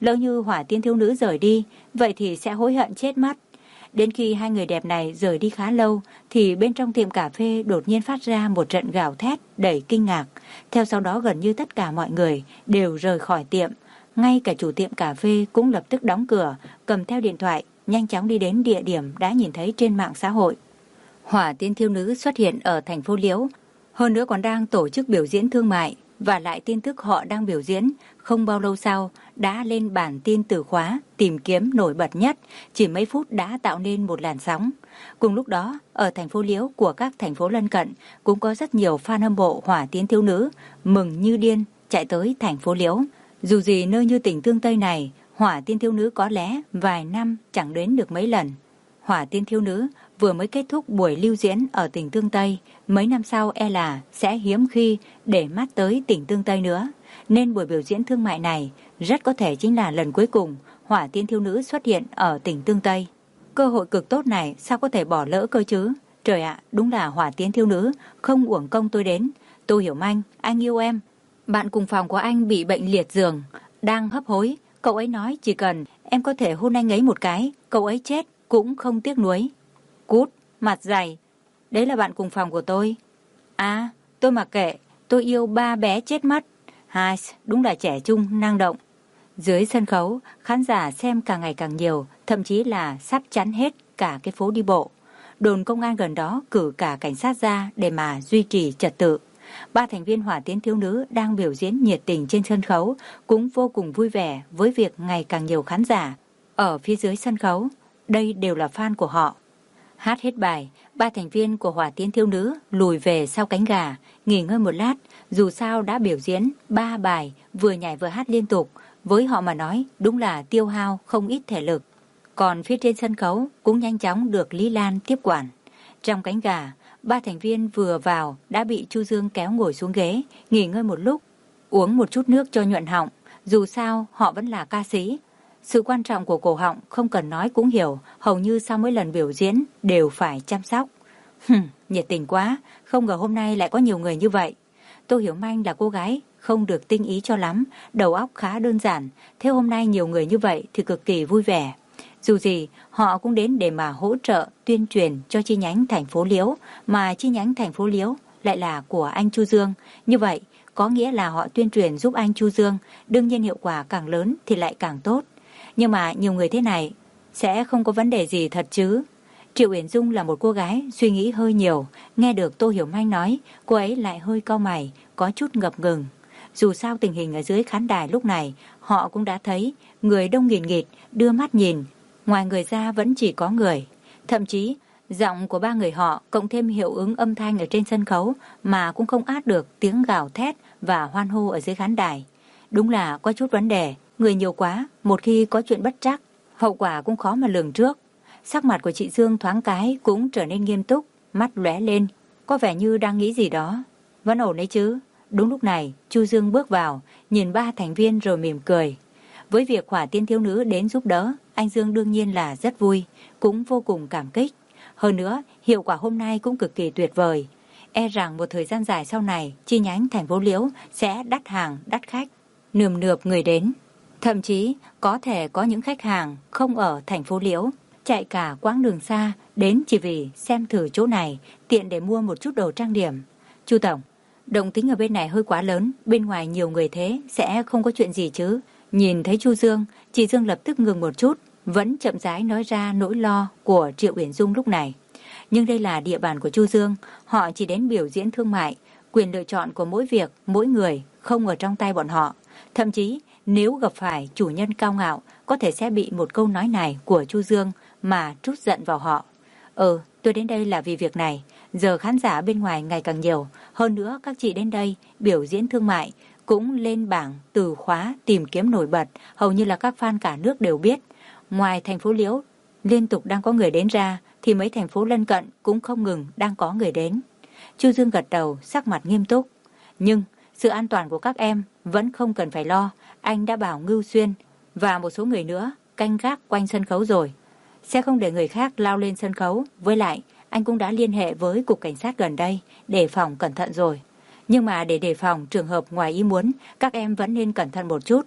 Lỡ như Hỏa Tiên thiếu nữ rời đi, vậy thì sẽ hối hận chết mất. Đến khi hai người đẹp này rời đi khá lâu, thì bên trong tiệm cà phê đột nhiên phát ra một trận gào thét đầy kinh ngạc. Theo sau đó gần như tất cả mọi người đều rời khỏi tiệm. Ngay cả chủ tiệm cà phê cũng lập tức đóng cửa, cầm theo điện thoại, nhanh chóng đi đến địa điểm đã nhìn thấy trên mạng xã hội. Hỏa Tiên thiếu nữ xuất hiện ở thành phố Liễu, hơn nữa còn đang tổ chức biểu diễn thương mại, và lại tin tức họ đang biểu diễn không bao lâu sau đã lên bản tin từ khóa tìm kiếm nổi bật nhất, chỉ mấy phút đã tạo nên một làn sóng. Cùng lúc đó, ở thành phố Liễu của các thành phố lân cận cũng có rất nhiều fan hâm mộ Hỏa Tiên thiếu nữ mừng như điên chạy tới thành phố Liễu. Dù gì nơi như tỉnh Tương Tây này, Hỏa Tiên thiếu nữ có lẽ vài năm chẳng đến được mấy lần. Hỏa Tiên thiếu nữ vừa mới kết thúc buổi lưu diễn ở tỉnh Tương Tây, mấy năm sau e là sẽ hiếm khi để mắt tới tỉnh Tương Tây nữa, nên buổi biểu diễn thương mại này rất có thể chính là lần cuối cùng Hỏa Tiên thiếu nữ xuất hiện ở tỉnh Tương Tây. Cơ hội cực tốt này sao có thể bỏ lỡ cơ chứ? Trời ạ, đúng là Hỏa Tiên thiếu nữ, không uổng công tôi đến. Tô Hiểu Manh, anh yêu em. Bạn cùng phòng của anh bị bệnh liệt giường, đang hấp hối. Cậu ấy nói chỉ cần em có thể hôn anh ấy một cái, cậu ấy chết cũng không tiếc nuối. Cút, mặt dày. Đấy là bạn cùng phòng của tôi. À, tôi mặc kệ, tôi yêu ba bé chết mất. Hai, đúng là trẻ trung, năng động. Dưới sân khấu, khán giả xem càng ngày càng nhiều, thậm chí là sắp chắn hết cả cái phố đi bộ. Đồn công an gần đó cử cả cảnh sát ra để mà duy trì trật tự. Ba thành viên Hỏa Tiên thiếu nữ đang biểu diễn nhiệt tình trên sân khấu cũng vô cùng vui vẻ với việc ngày càng nhiều khán giả ở phía dưới sân khấu. Đây đều là fan của họ. Hát hết bài, ba thành viên của Hỏa Tiên thiếu nữ lùi về sau cánh gà, nghỉ ngơi một lát. Dù sao đã biểu diễn ba bài, vừa nhảy vừa hát liên tục, với họ mà nói đúng là tiêu hao không ít thể lực. Còn phía trên sân khấu cũng nhanh chóng được Lý Lan tiếp quản. Trong cánh gà, ba thành viên vừa vào đã bị Chu Dương kéo ngồi xuống ghế, nghỉ ngơi một lúc, uống một chút nước cho nhuận họng. Dù sao họ vẫn là ca sĩ, sự quan trọng của cổ họng không cần nói cũng hiểu, hầu như sau mỗi lần biểu diễn đều phải chăm sóc. Hừm, nhiệt tình quá, không ngờ hôm nay lại có nhiều người như vậy. Tô Hiểu Manh là cô gái không được tinh ý cho lắm, đầu óc khá đơn giản, thế hôm nay nhiều người như vậy thì cực kỳ vui vẻ. Dù gì, họ cũng đến để mà hỗ trợ tuyên truyền cho chi nhánh thành phố Liễu, mà chi nhánh thành phố Liễu lại là của anh Chu Dương. Như vậy, có nghĩa là họ tuyên truyền giúp anh Chu Dương, đương nhiên hiệu quả càng lớn thì lại càng tốt. Nhưng mà nhiều người thế này sẽ không có vấn đề gì thật chứ. Triệu Uyển Dung là một cô gái suy nghĩ hơi nhiều, nghe được Tô Hiểu Manh nói, cô ấy lại hơi cau mày, có chút ngập ngừng. Dù sao tình hình ở dưới khán đài lúc này, họ cũng đã thấy người đông nghìn nghịt, đưa mắt nhìn, ngoài người ra vẫn chỉ có người. Thậm chí, giọng của ba người họ cộng thêm hiệu ứng âm thanh ở trên sân khấu mà cũng không át được tiếng gào thét và hoan hô ở dưới khán đài. Đúng là có chút vấn đề, người nhiều quá, một khi có chuyện bất trắc, hậu quả cũng khó mà lường trước. Sắc mặt của chị Dương thoáng cái cũng trở nên nghiêm túc, mắt lóe lên, có vẻ như đang nghĩ gì đó. Vẫn ổn đấy chứ? Đúng lúc này, Chu Dương bước vào, nhìn ba thành viên rồi mỉm cười. Với việc Hỏa Tiên thiếu nữ đến giúp đỡ, anh Dương đương nhiên là rất vui, cũng vô cùng cảm kích. Hơn nữa, hiệu quả hôm nay cũng cực kỳ tuyệt vời. E rằng một thời gian dài sau này, chi nhánh thành phố Liễu sẽ đắt hàng, đắt khách, nườm nượp người đến. Thậm chí, có thể có những khách hàng không ở thành phố Liễu, chạy cả quãng đường xa đến chỉ vì xem thử chỗ này, tiện để mua một chút đồ trang điểm. Chu Tổng, động tĩnh ở bên này hơi quá lớn, bên ngoài nhiều người thế sẽ không có chuyện gì chứ? Nhìn thấy Chu Dương, chị Dương lập tức ngừng một chút, vẫn chậm rãi nói ra nỗi lo của Triệu Uyển Dung lúc này. Nhưng đây là địa bàn của Chu Dương, họ chỉ đến biểu diễn thương mại, quyền lựa chọn của mỗi việc, mỗi người không ở trong tay bọn họ. Thậm chí, nếu gặp phải chủ nhân cao ngạo, có thể sẽ bị một câu nói này của Chu Dương mà trút giận vào họ. Ừ, tôi đến đây là vì việc này. Giờ khán giả bên ngoài ngày càng nhiều. Hơn nữa các chị đến đây biểu diễn thương mại cũng lên bảng từ khóa tìm kiếm nổi bật. Hầu như là các fan cả nước đều biết. Ngoài thành phố Liễu liên tục đang có người đến ra, thì mấy thành phố lân cận cũng không ngừng đang có người đến. Chu Dương gật đầu, sắc mặt nghiêm túc. Nhưng sự an toàn của các em vẫn không cần phải lo. Anh đã bảo Ngưu Xuyên và một số người nữa canh gác quanh sân khấu rồi, sẽ không để người khác lao lên sân khấu. Với lại, anh cũng đã liên hệ với cục cảnh sát gần đây, đề phòng cẩn thận rồi. Nhưng mà để đề phòng trường hợp ngoài ý muốn, các em vẫn nên cẩn thận một chút.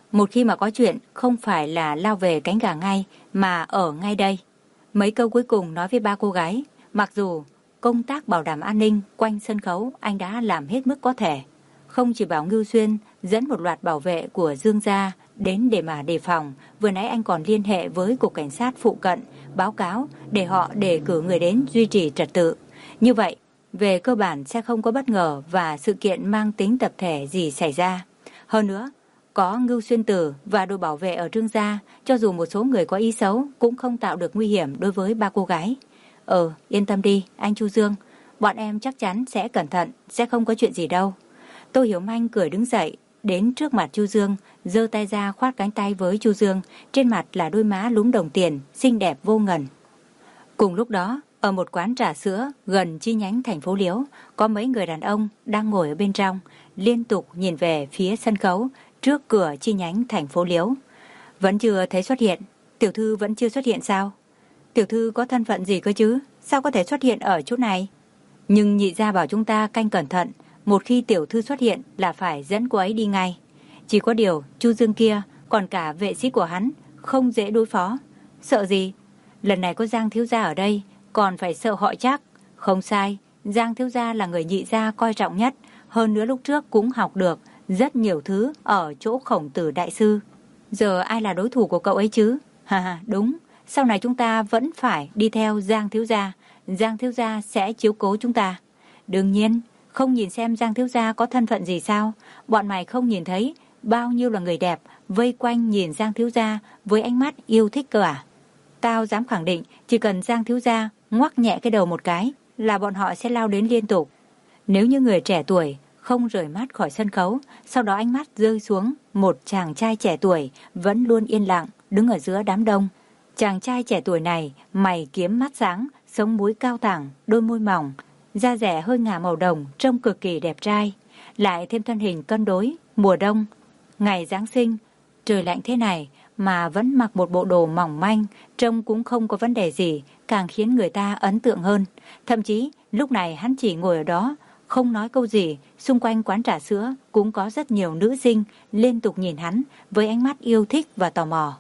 Một khi mà có chuyện, không phải là lao về cánh gà ngay, mà ở ngay đây. Mấy câu cuối cùng nói với ba cô gái, mặc dù công tác bảo đảm an ninh quanh sân khấu anh đã làm hết mức có thể. Không chỉ bảo Ngưu Xuyên dẫn một loạt bảo vệ của Dương gia đến để mà đề phòng, vừa nãy anh còn liên hệ với cục cảnh sát phụ cận, báo cáo để họ đề cử người đến duy trì trật tự. Như vậy, về cơ bản sẽ không có bất ngờ và sự kiện mang tính tập thể gì xảy ra. Hơn nữa, có Ngưu Xuyên Tử và đội bảo vệ ở Trương gia, cho dù một số người có ý xấu cũng không tạo được nguy hiểm đối với ba cô gái. Ờ, yên tâm đi, anh Chu Dương, bọn em chắc chắn sẽ cẩn thận, sẽ không có chuyện gì đâu. Tô Hiểu Manh cười đứng dậy, đến trước mặt Chu Dương, giơ tay ra khoát cánh tay với Chu Dương, trên mặt là đôi má lúm đồng tiền, xinh đẹp vô ngần. Cùng lúc đó, ở một quán trà sữa gần chi nhánh thành phố Liễu, có mấy người đàn ông đang ngồi ở bên trong, liên tục nhìn về phía sân khấu trước cửa chi nhánh thành phố Liễu. Vẫn chưa thấy xuất hiện, tiểu thư vẫn chưa xuất hiện sao? Tiểu thư có thân phận gì cơ chứ? Sao có thể xuất hiện ở chỗ này? Nhưng nhị gia bảo chúng ta canh cẩn thận, một khi tiểu thư xuất hiện là phải dẫn cô ấy đi ngay. Chỉ có điều, Chu Dương kia, còn cả vệ sĩ của hắn, không dễ đối phó. Sợ gì? Lần này có Giang thiếu gia ở đây, còn phải sợ họ chắc. Không sai, Giang thiếu gia là người nhị gia coi trọng nhất, hơn nữa lúc trước cũng học được rất nhiều thứ ở chỗ Khổng Tử đại sư. Giờ ai là đối thủ của cậu ấy chứ? Ha ha, đúng, sau này chúng ta vẫn phải đi theo Giang thiếu gia, Giang thiếu gia sẽ chiếu cố chúng ta. Đương nhiên, không nhìn xem Giang thiếu gia có thân phận gì sao? Bọn mày không nhìn thấy bao nhiêu là người đẹp vây quanh nhìn Giang thiếu gia với ánh mắt yêu thích cơ à? Tao dám khẳng định, chỉ cần Giang thiếu gia ngoắc nhẹ cái đầu một cái là bọn họ sẽ lao đến liên tục. Nếu như người trẻ tuổi không rời mắt khỏi sân khấu, sau đó ánh mắt rơi xuống một chàng trai trẻ tuổi vẫn luôn yên lặng đứng ở giữa đám đông. Chàng trai trẻ tuổi này mày kiếm mắt sáng, sống mũi cao thẳng, đôi môi mỏng, da dẻ hơi ngả màu đồng, trông cực kỳ đẹp trai, lại thêm thân hình cân đối. Mùa đông, ngày Giáng sinh, trời lạnh thế này mà vẫn mặc một bộ đồ mỏng manh, trông cũng không có vấn đề gì, càng khiến người ta ấn tượng hơn. Thậm chí lúc này hắn chỉ ngồi ở đó, không nói câu gì, xung quanh quán trà sữa cũng có rất nhiều nữ sinh liên tục nhìn hắn với ánh mắt yêu thích và tò mò.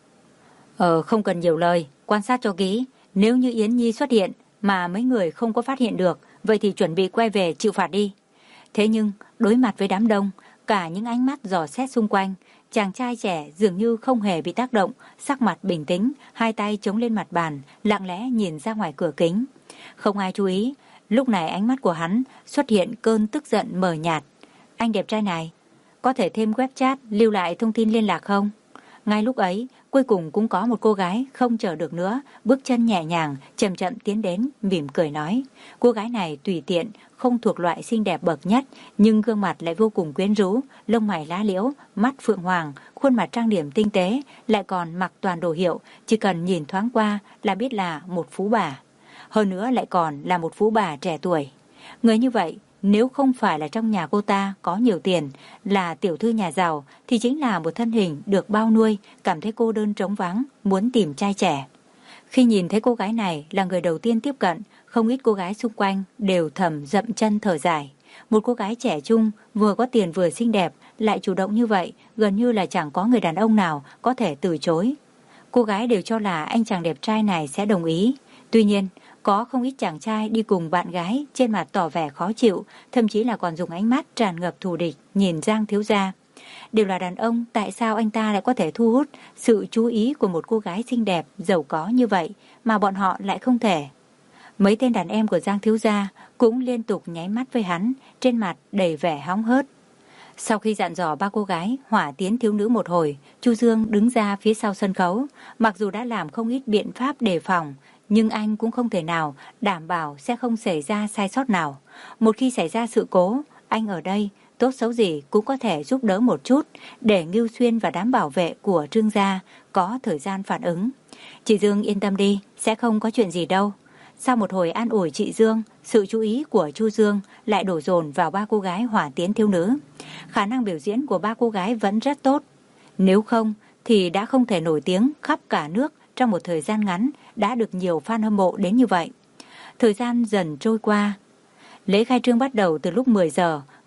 Ờ, không cần nhiều lời, quan sát cho kỹ, nếu như Yến Nhi xuất hiện mà mấy người không có phát hiện được, vậy thì chuẩn bị quay về chịu phạt đi. Thế nhưng, đối mặt với đám đông, cả những ánh mắt dò xét xung quanh, chàng trai trẻ dường như không hề bị tác động, sắc mặt bình tĩnh, hai tay chống lên mặt bàn, lặng lẽ nhìn ra ngoài cửa kính. Không ai chú ý, lúc này ánh mắt của hắn xuất hiện cơn tức giận mờ nhạt. Anh đẹp trai này, có thể thêm web chat lưu lại thông tin liên lạc không? Ngay lúc ấy, cuối cùng cũng có một cô gái không chờ được nữa, bước chân nhẹ nhàng, chậm chậm tiến đến, mỉm cười nói. Cô gái này tùy tiện, không thuộc loại xinh đẹp bậc nhất, nhưng gương mặt lại vô cùng quyến rũ, lông mày lá liễu, mắt phượng hoàng, khuôn mặt trang điểm tinh tế, lại còn mặc toàn đồ hiệu, chỉ cần nhìn thoáng qua là biết là một phú bà. Hơn nữa lại còn là một phú bà trẻ tuổi. Người như vậy, nếu không phải là trong nhà cô ta có nhiều tiền, là tiểu thư nhà giàu, thì chính là một thân hình được bao nuôi, cảm thấy cô đơn trống vắng, muốn tìm trai trẻ. Khi nhìn thấy cô gái này là người đầu tiên tiếp cận, không ít cô gái xung quanh đều thầm dậm chân thở dài. Một cô gái trẻ trung, vừa có tiền vừa xinh đẹp, lại chủ động như vậy, gần như là chẳng có người đàn ông nào có thể từ chối. Cô gái đều cho là anh chàng đẹp trai này sẽ đồng ý. Tuy nhiên, có không ít chàng trai đi cùng bạn gái trên mặt tỏ vẻ khó chịu, thậm chí là còn dùng ánh mắt tràn ngập thù địch nhìn Giang thiếu gia. Đều là đàn ông, tại sao anh ta lại có thể thu hút sự chú ý của một cô gái xinh đẹp, giàu có như vậy, mà bọn họ lại không thể? Mấy tên đàn em của Giang thiếu gia cũng liên tục nháy mắt với hắn, trên mặt đầy vẻ hóng hớt. Sau khi dặn dò ba cô gái hỏa tiến thiếu nữ một hồi, Chu Dương đứng ra phía sau sân khấu. Mặc dù đã làm không ít biện pháp đề phòng, nhưng anh cũng không thể nào đảm bảo sẽ không xảy ra sai sót nào. Một khi xảy ra sự cố, anh ở đây tốt xấu gì cũng có thể giúp đỡ một chút, để Ngưu Xuyên và đám bảo vệ của Trương gia có thời gian phản ứng. Chị Dương yên tâm đi, sẽ không có chuyện gì đâu. Sau một hồi an ủi chị Dương, sự chú ý của Chu Dương lại đổ dồn vào ba cô gái hỏa tiến thiếu nữ. Khả năng biểu diễn của ba cô gái vẫn rất tốt. Nếu không thì đã không thể nổi tiếng khắp cả nước trong một thời gian ngắn, đã được nhiều fan hâm mộ đến như vậy. Thời gian dần trôi qua. Lễ khai trương bắt đầu từ lúc mười giờ,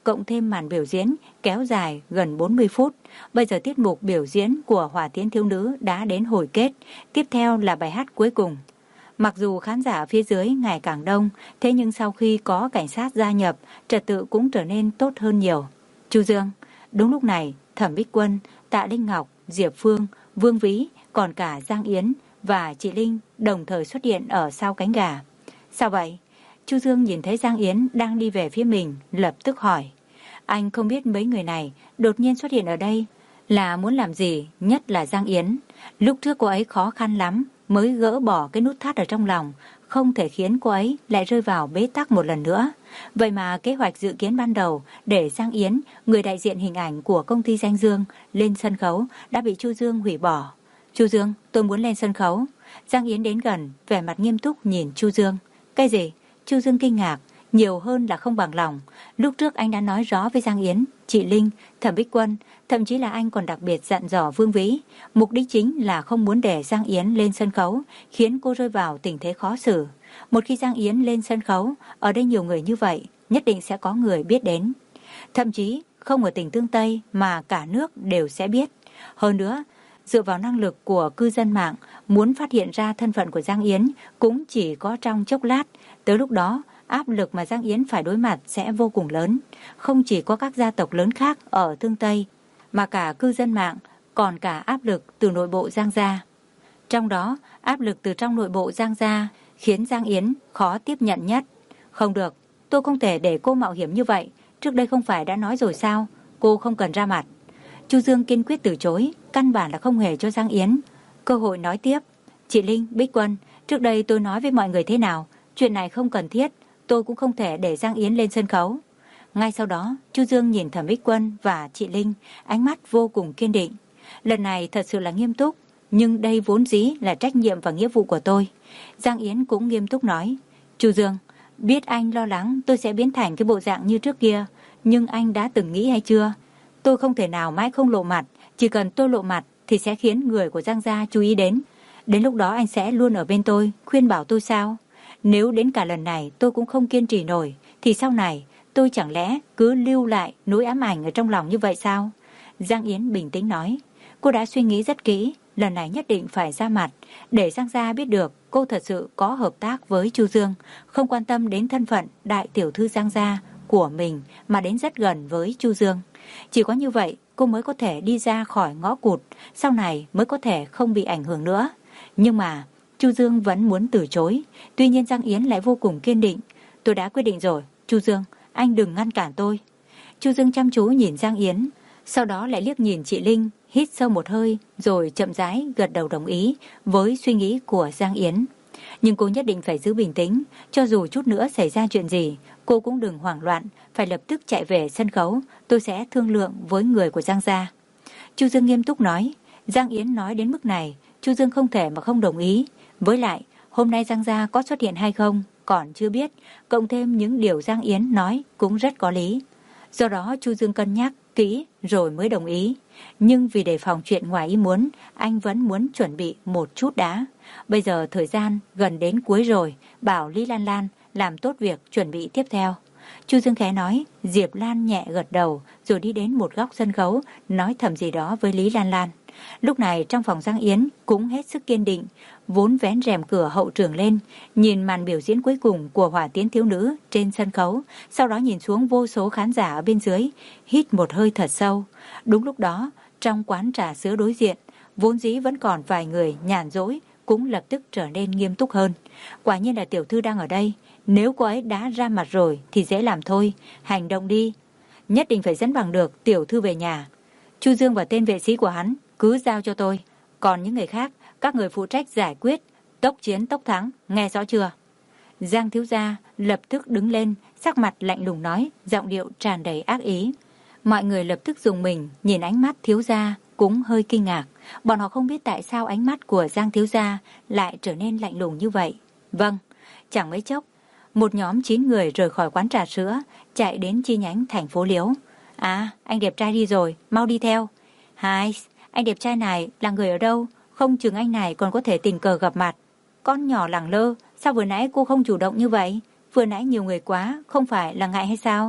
cộng thêm màn biểu diễn kéo dài gần bốn mươi phút. Bây giờ tiết mục biểu diễn của Hỏa Tiến Thiếu Nữ đã đến hồi kết, tiếp theo là bài hát cuối cùng. Mặc dù khán giả phía dưới ngày càng đông, thế nhưng sau khi có cảnh sát gia nhập, trật tự cũng trở nên tốt hơn nhiều. Chu Dương, đúng lúc này, Thẩm Bích Quân, Tạ Linh Ngọc, Diệp Phương, Vương Vĩ, còn cả Giang Yến và chị Linh đồng thời xuất hiện ở sau cánh gà. Sao vậy? Chu Dương nhìn thấy Giang Yến đang đi về phía mình, lập tức hỏi. Anh không biết mấy người này đột nhiên xuất hiện ở đây là muốn làm gì, nhất là Giang Yến. Lúc trước cô ấy khó khăn lắm mới gỡ bỏ cái nút thắt ở trong lòng, không thể khiến cô ấy lại rơi vào bế tắc một lần nữa. Vậy mà kế hoạch dự kiến ban đầu để Giang Yến, người đại diện hình ảnh của công ty Danh Dương, lên sân khấu đã bị Chu Dương hủy bỏ. Chu Dương, tôi muốn lên sân khấu. Giang Yến đến gần, vẻ mặt nghiêm túc nhìn Chu Dương. Cái gì? Chu Dương kinh ngạc, nhiều hơn là không bằng lòng. Lúc trước anh đã nói rõ với Giang Yến, chị Linh, Thẩm Bích Quân, thậm chí là anh còn đặc biệt dặn dò Vương Vĩ. Mục đích chính là không muốn để Giang Yến lên sân khấu, khiến cô rơi vào tình thế khó xử. Một khi Giang Yến lên sân khấu, ở đây nhiều người như vậy, nhất định sẽ có người biết đến. Thậm chí không ở tỉnh Tương Tây mà cả nước đều sẽ biết. Hơn nữa, dựa vào năng lực của cư dân mạng, muốn phát hiện ra thân phận của Giang Yến cũng chỉ có trong chốc lát. Tới lúc đó, áp lực mà Giang Yến phải đối mặt sẽ vô cùng lớn. Không chỉ có các gia tộc lớn khác ở Tương Tây, mà cả cư dân mạng, còn cả áp lực từ nội bộ Giang gia. Trong đó, áp lực từ trong nội bộ Giang gia khiến Giang Yến khó tiếp nhận nhất. Không được, tôi không thể để cô mạo hiểm như vậy. Trước đây không phải đã nói rồi sao? Cô không cần ra mặt. Chu Dương kiên quyết từ chối, căn bản là không hề cho Giang Yến cơ hội nói tiếp. Chị Linh, Bích Quân, trước đây tôi nói với mọi người thế nào? Chuyện này không cần thiết, tôi cũng không thể để Giang Yến lên sân khấu. Ngay sau đó, Chu Dương nhìn Thẩm Bích Quân và chị Linh, ánh mắt vô cùng kiên định. Lần này thật sự là nghiêm túc, nhưng đây vốn dĩ là trách nhiệm và nghĩa vụ của tôi. Giang Yến cũng nghiêm túc nói. Chu Dương, biết anh lo lắng tôi sẽ biến thành cái bộ dạng như trước kia, nhưng anh đã từng nghĩ hay chưa? Tôi không thể nào mãi không lộ mặt, chỉ cần tôi lộ mặt thì sẽ khiến người của Giang gia chú ý đến. Đến lúc đó anh sẽ luôn ở bên tôi, khuyên bảo tôi sao? Nếu đến cả lần này tôi cũng không kiên trì nổi, thì sau này tôi chẳng lẽ cứ lưu lại nỗi ám ảnh ở trong lòng như vậy sao? Giang Yến bình tĩnh nói. Cô đã suy nghĩ rất kỹ, lần này nhất định phải ra mặt, để Giang gia biết được cô thật sự có hợp tác với Chu Dương, không quan tâm đến thân phận đại tiểu thư Giang gia của mình mà đến rất gần với Chu Dương. Chỉ có như vậy cô mới có thể đi ra khỏi ngõ cụt, sau này mới có thể không bị ảnh hưởng nữa. Nhưng mà Chu Dương vẫn muốn từ chối, tuy nhiên Giang Yến lại vô cùng kiên định. Tôi đã quyết định rồi, Chu Dương, anh đừng ngăn cản tôi. Chu Dương chăm chú nhìn Giang Yến, sau đó lại liếc nhìn chị Linh, hít sâu một hơi rồi chậm rãi gật đầu đồng ý với suy nghĩ của Giang Yến. Nhưng cô nhất định phải giữ bình tĩnh, cho dù chút nữa xảy ra chuyện gì, cô cũng đừng hoảng loạn, phải lập tức chạy về sân khấu, tôi sẽ thương lượng với người của Giang gia. Chu Dương nghiêm túc nói. Giang Yến nói đến mức này, Chu Dương không thể mà không đồng ý. Với lại, hôm nay Giang gia có xuất hiện hay không còn chưa biết, cộng thêm những điều Giang Yến nói cũng rất có lý. Do đó Chu Dương cân nhắc kỹ rồi mới đồng ý. Nhưng vì đề phòng chuyện ngoài ý muốn, anh vẫn muốn chuẩn bị một chút đã. Bây giờ thời gian gần đến cuối rồi, bảo Lý Lan Lan làm tốt việc chuẩn bị tiếp theo. Chu Dương khẽ nói. Diệp Lan nhẹ gật đầu rồi đi đến một góc sân khấu, nói thầm gì đó với Lý Lan Lan. Lúc này trong phòng Giang Yến cũng hết sức kiên định, vốn vén rèm cửa hậu trường lên, nhìn màn biểu diễn cuối cùng của Hỏa Tiến Thiếu Nữ trên sân khấu, sau đó nhìn xuống vô số khán giả ở bên dưới, hít một hơi thật sâu. Đúng lúc đó, trong quán trà sữa đối diện, vốn dĩ vẫn còn vài người nhàn rỗi cũng lập tức trở nên nghiêm túc hơn. Quả nhiên là tiểu thư đang ở đây, nếu cô ấy đã ra mặt rồi thì dễ làm thôi, hành động đi. Nhất định phải dẫn bằng được tiểu thư về nhà. Chu Dương và tên vệ sĩ của hắn cứ giao cho tôi, còn những người khác các người phụ trách giải quyết, tốc chiến tốc thắng, nghe rõ chưa? Giang thiếu gia lập tức đứng lên, sắc mặt lạnh lùng nói, giọng điệu tràn đầy ác ý. Mọi người lập tức dùng mình, nhìn ánh mắt thiếu gia cũng hơi kinh ngạc. Bọn họ không biết tại sao ánh mắt của Giang thiếu gia lại trở nên lạnh lùng như vậy. Vâng, chẳng mấy chốc, một nhóm chín người rời khỏi quán trà sữa, chạy đến chi nhánh thành phố Liễu. À, anh đẹp trai đi rồi, mau đi theo. Hai, anh đẹp trai này là người ở đâu? Không chừng anh này còn có thể tình cờ gặp mặt. Con nhỏ lẳng lơ, sao vừa nãy cô không chủ động như vậy? Vừa nãy nhiều người quá, không phải là ngại hay sao?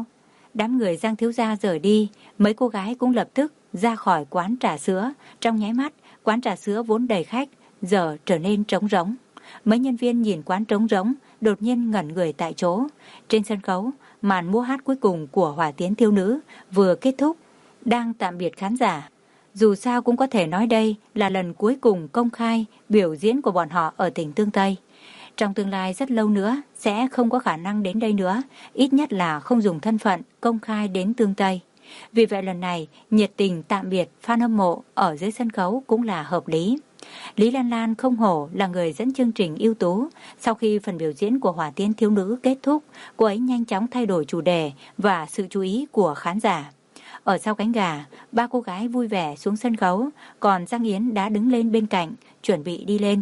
đám người Giang thiếu gia rời đi, mấy cô gái cũng lập tức ra khỏi quán trà sữa. Trong nháy mắt, quán trà sữa vốn đầy khách giờ trở nên trống rỗng. Mấy nhân viên nhìn quán trống rỗng, đột nhiên ngẩn người tại chỗ. Trên sân khấu, màn múa hát cuối cùng của Hỏa Tiến Thiếu Nữ vừa kết thúc, đang tạm biệt khán giả. Dù sao cũng có thể nói đây là lần cuối cùng công khai biểu diễn của bọn họ ở tỉnh Tương Tây. Trong tương lai rất lâu nữa sẽ không có khả năng đến đây nữa, ít nhất là không dùng thân phận công khai đến Tương Tây. Vì vậy lần này, nhiệt tình tạm biệt fan hâm mộ ở dưới sân khấu cũng là hợp lý. Lý Lan Lan không hổ là người dẫn chương trình ưu tú. Sau khi phần biểu diễn của Hỏa Tiến Thiếu Nữ kết thúc, cô ấy nhanh chóng thay đổi chủ đề và sự chú ý của khán giả. Ở sau cánh gà, ba cô gái vui vẻ xuống sân khấu, còn Giang Yến đã đứng lên bên cạnh, chuẩn bị đi lên.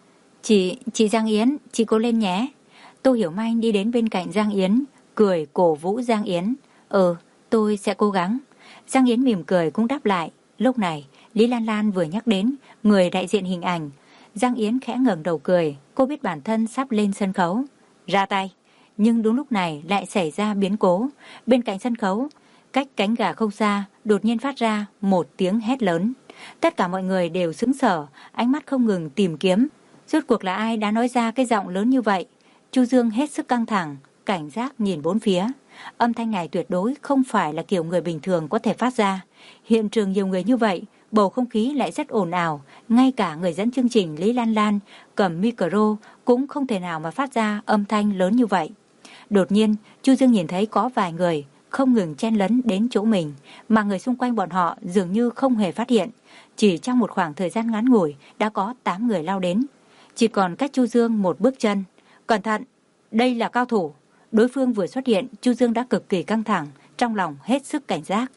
Chị, chị Giang Yến, chị cố lên nhé. Tô Hiểu Manh đi đến bên cạnh Giang Yến, cười cổ vũ Giang Yến. Ừ, tôi sẽ cố gắng. Giang Yến mỉm cười cũng đáp lại. Lúc này, Lý Lan Lan vừa nhắc đến người đại diện hình ảnh. Giang Yến khẽ ngẩng đầu cười, cô biết bản thân sắp lên sân khấu. Ra tay. Nhưng đúng lúc này lại xảy ra biến cố. Bên cạnh sân khấu, cách cánh gà không xa, đột nhiên phát ra một tiếng hét lớn. Tất cả mọi người đều sững sờ, ánh mắt không ngừng tìm kiếm. Rốt cuộc là ai đã nói ra cái giọng lớn như vậy? Chu Dương hết sức căng thẳng, cảnh giác nhìn bốn phía. Âm thanh này tuyệt đối không phải là kiểu người bình thường có thể phát ra. Hiện trường nhiều người như vậy, bầu không khí lại rất ồn ào. Ngay cả người dẫn chương trình Lý Lan Lan cầm micro cũng không thể nào mà phát ra âm thanh lớn như vậy. Đột nhiên, Chu Dương nhìn thấy có vài người không ngừng chen lấn đến chỗ mình, mà người xung quanh bọn họ dường như không hề phát hiện. Chỉ trong một khoảng thời gian ngắn ngủi đã có tám người lao đến. Chỉ còn cách Chu Dương một bước chân. Cẩn thận, đây là cao thủ. Đối phương vừa xuất hiện, Chu Dương đã cực kỳ căng thẳng, trong lòng hết sức cảnh giác.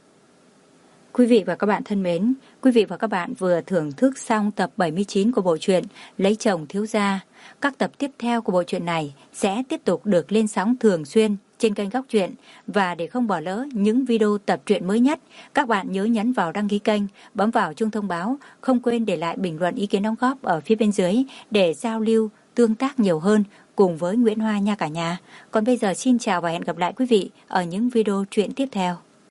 Quý vị và các bạn thân mến, quý vị và các bạn vừa thưởng thức xong tập bảy mươi chín của bộ truyện Lấy Chồng Thiếu Gia. Các tập tiếp theo của bộ truyện này sẽ tiếp tục được lên sóng thường xuyên trên kênh Góc Truyện. Và để không bỏ lỡ những video tập truyện mới nhất, các bạn nhớ nhấn vào đăng ký kênh, bấm vào chuông thông báo, không quên để lại bình luận ý kiến đóng góp ở phía bên dưới để giao lưu, tương tác nhiều hơn cùng với Nguyễn Hoa nha cả nhà. Còn bây giờ xin chào và hẹn gặp lại quý vị ở những video truyện tiếp theo.